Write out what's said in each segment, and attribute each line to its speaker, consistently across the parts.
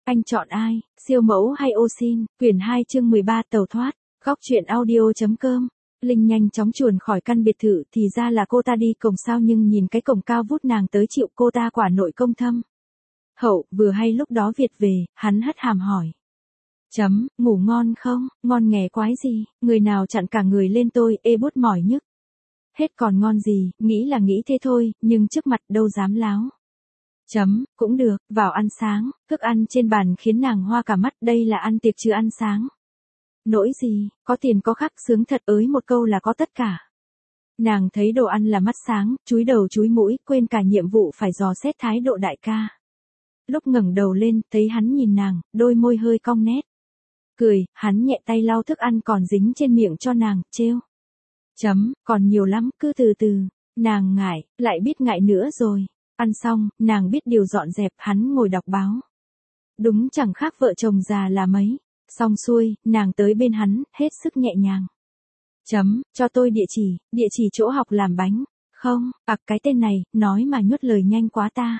Speaker 1: Anh chọn ai, siêu mẫu hay ô xin? Quyển 2 chương 13 tàu thoát. Góc truyện audio.com. Linh nhanh chóng chuồn khỏi căn biệt thự, thì ra là cô ta đi cổng sao, nhưng nhìn cái cổng cao vút nàng tới chịu, cô ta quả nội công thâm hậu. Vừa hay lúc đó Việt về, hắn hất hàm hỏi. Ngủ ngon không? Ngon nghè quái gì, người nào chặn cả người lên tôi, ê bút mỏi nhức. Hết còn ngon gì, nghĩ là nghĩ thế thôi, nhưng trước mặt đâu dám láo. Cũng được, vào ăn sáng. Thức ăn trên bàn khiến nàng hoa cả mắt, đây là ăn tiệc chứ ăn sáng. Nỗi gì, có tiền có khắc sướng thật, ới một câu là có tất cả. Nàng thấy đồ ăn là mắt sáng, chúi đầu chúi mũi, quên cả nhiệm vụ phải dò xét thái độ đại ca. Lúc ngẩng đầu lên, thấy hắn nhìn nàng, đôi môi hơi cong nét. Cười, hắn nhẹ tay lau thức ăn còn dính trên miệng cho nàng, trêu. Còn nhiều lắm, cứ từ từ. Nàng ngại, lại biết ngại nữa rồi. Ăn xong, nàng biết điều dọn dẹp, hắn ngồi đọc báo. Đúng chẳng khác vợ chồng già là mấy. Xong xuôi, nàng tới bên hắn, hết sức nhẹ nhàng. Cho tôi địa chỉ chỗ học làm bánh. Không, cái tên này, nói mà nhuất lời nhanh quá ta.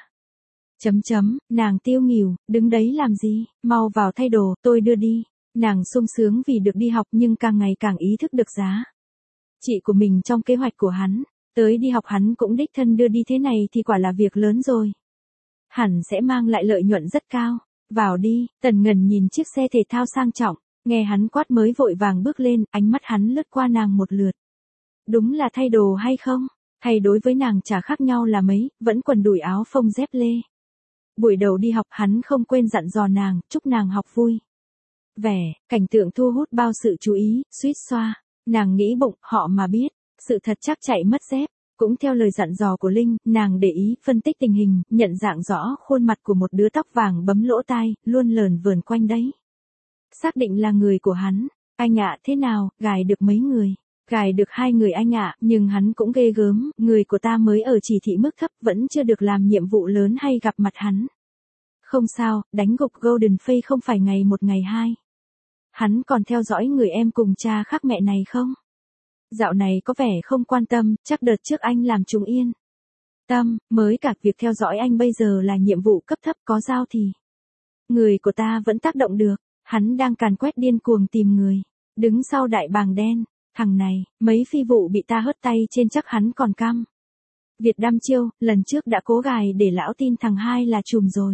Speaker 1: Nàng tiêu nghỉu, đứng đấy làm gì, mau vào thay đồ, tôi đưa đi. Nàng sung sướng vì được đi học, nhưng càng ngày càng ý thức được giá trị của mình trong kế hoạch của hắn. Tới đi học hắn cũng đích thân đưa đi, thế này thì quả là việc lớn rồi. Hẳn sẽ mang lại lợi nhuận rất cao. Vào đi. Tần Ngần nhìn chiếc xe thể thao sang trọng, nghe hắn quát mới vội vàng bước lên, ánh mắt hắn lướt qua nàng một lượt. Đúng là thay đồ hay không? Thay đối với nàng chả khác nhau là mấy, vẫn quần đùi áo phông dép lê. Buổi đầu đi học hắn không quên dặn dò nàng, chúc nàng học vui. Cảnh tượng thu hút bao sự chú ý, suýt xoa. Nàng nghĩ bụng, họ mà biết, sự thật chắc chạy mất dép. Cũng theo lời dặn dò của Linh, nàng để ý, phân tích tình hình, nhận dạng rõ khuôn mặt của một đứa tóc vàng bấm lỗ tai, luôn lờn vờn quanh đấy. Xác định là người của hắn. Anh ạ, thế nào, gài được mấy người? Gài được 2 người anh ạ, nhưng hắn cũng ghê gớm, người của ta mới ở chỉ thị mức thấp, vẫn chưa được làm nhiệm vụ lớn hay gặp mặt hắn. Không sao, đánh gục Golden Face không phải ngày một ngày hai. Hắn còn theo dõi người em cùng cha khác mẹ này không? Dạo này có vẻ không quan tâm, chắc đợt trước anh làm chúng yên mới cả việc theo dõi anh bây giờ là nhiệm vụ cấp thấp, có giao thì. Người của ta vẫn tác động được, hắn đang càn quét điên cuồng tìm người. Đứng sau đại bàng đen, thằng này, mấy phi vụ bị ta hớt tay trên chắc hắn còn căm. Việt đăm chiêu, lần trước đã cố gài để lão tin thằng hai là trùm rồi.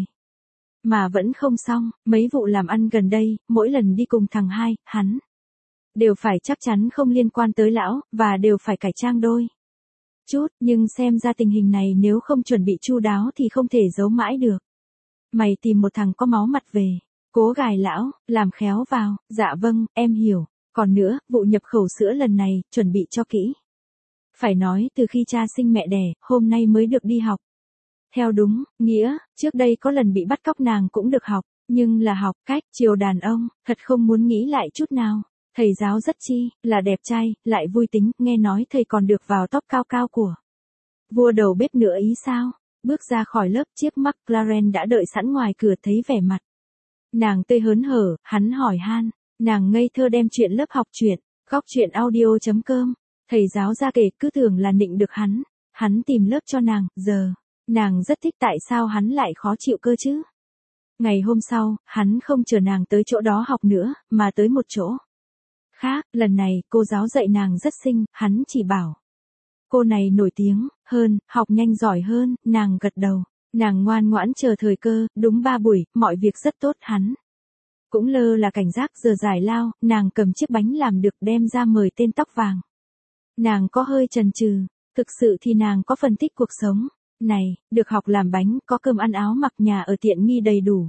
Speaker 1: Mà vẫn không xong, mấy vụ làm ăn gần đây, mỗi lần đi cùng thằng hai, hắn đều phải chắc chắn không liên quan tới lão, và đều phải cải trang đôi chút, nhưng xem ra tình hình này nếu không chuẩn bị chu đáo thì không thể giấu mãi được. Mày tìm một thằng có máu mặt về, cố gài lão, làm khéo vào. Dạ vâng, em hiểu. Còn nữa, vụ nhập khẩu sữa lần này, chuẩn bị cho kỹ. Phải nói, từ khi cha sinh mẹ đẻ, hôm nay mới được đi học. Theo đúng nghĩa, trước đây có lần bị bắt cóc nàng cũng được học, nhưng là học cách chiều đàn ông, thật không muốn nghĩ lại chút nào. Thầy giáo rất là đẹp trai, lại vui tính, nghe nói thầy còn được vào top cao cao của vua đầu bếp nữa ý sao? Bước ra khỏi lớp, chiếc McLaren đã đợi sẵn ngoài cửa, thấy vẻ mặt nàng tươi hớn hở, hắn hỏi han, nàng ngây thơ đem chuyện lớp học chuyện, góc truyện audio.com. Thầy giáo ra kể, cứ tưởng là nịnh được hắn tìm lớp cho nàng, giờ nàng rất thích tại sao hắn lại khó chịu cơ chứ. Ngày hôm sau, hắn không chờ nàng tới chỗ đó học nữa, mà tới một chỗ khác. Lần này, cô giáo dạy nàng rất xinh, hắn chỉ bảo cô này nổi tiếng hơn, học nhanh giỏi hơn. Nàng gật đầu. Nàng ngoan ngoãn chờ thời cơ, đúng 3 buổi, mọi việc rất tốt. Hắn cũng lơ là cảnh giác. Giờ giải lao, nàng cầm chiếc bánh làm được đem ra mời tên tóc vàng. Nàng có hơi chần chừ, thực sự thì nàng có phần thích cuộc sống này, được học làm bánh, có cơm ăn áo mặc, nhà ở tiện nghi đầy đủ.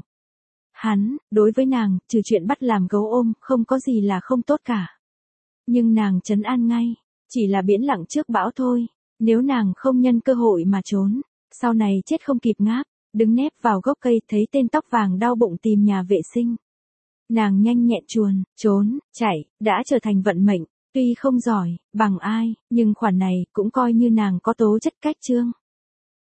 Speaker 1: Hắn, đối với nàng, trừ chuyện bắt làm gấu ôm, không có gì là không tốt cả. Nhưng nàng trấn an ngay, chỉ là biển lặng trước bão thôi. Nếu nàng không nhân cơ hội mà trốn, sau này chết không kịp ngáp. Đứng nép vào gốc cây, thấy tên tóc vàng đau bụng tìm nhà vệ sinh. Nàng nhanh nhẹn trốn, chạy, đã trở thành vận mệnh. Tuy không giỏi bằng ai, nhưng khoản này cũng coi như nàng có tố chất cách chương.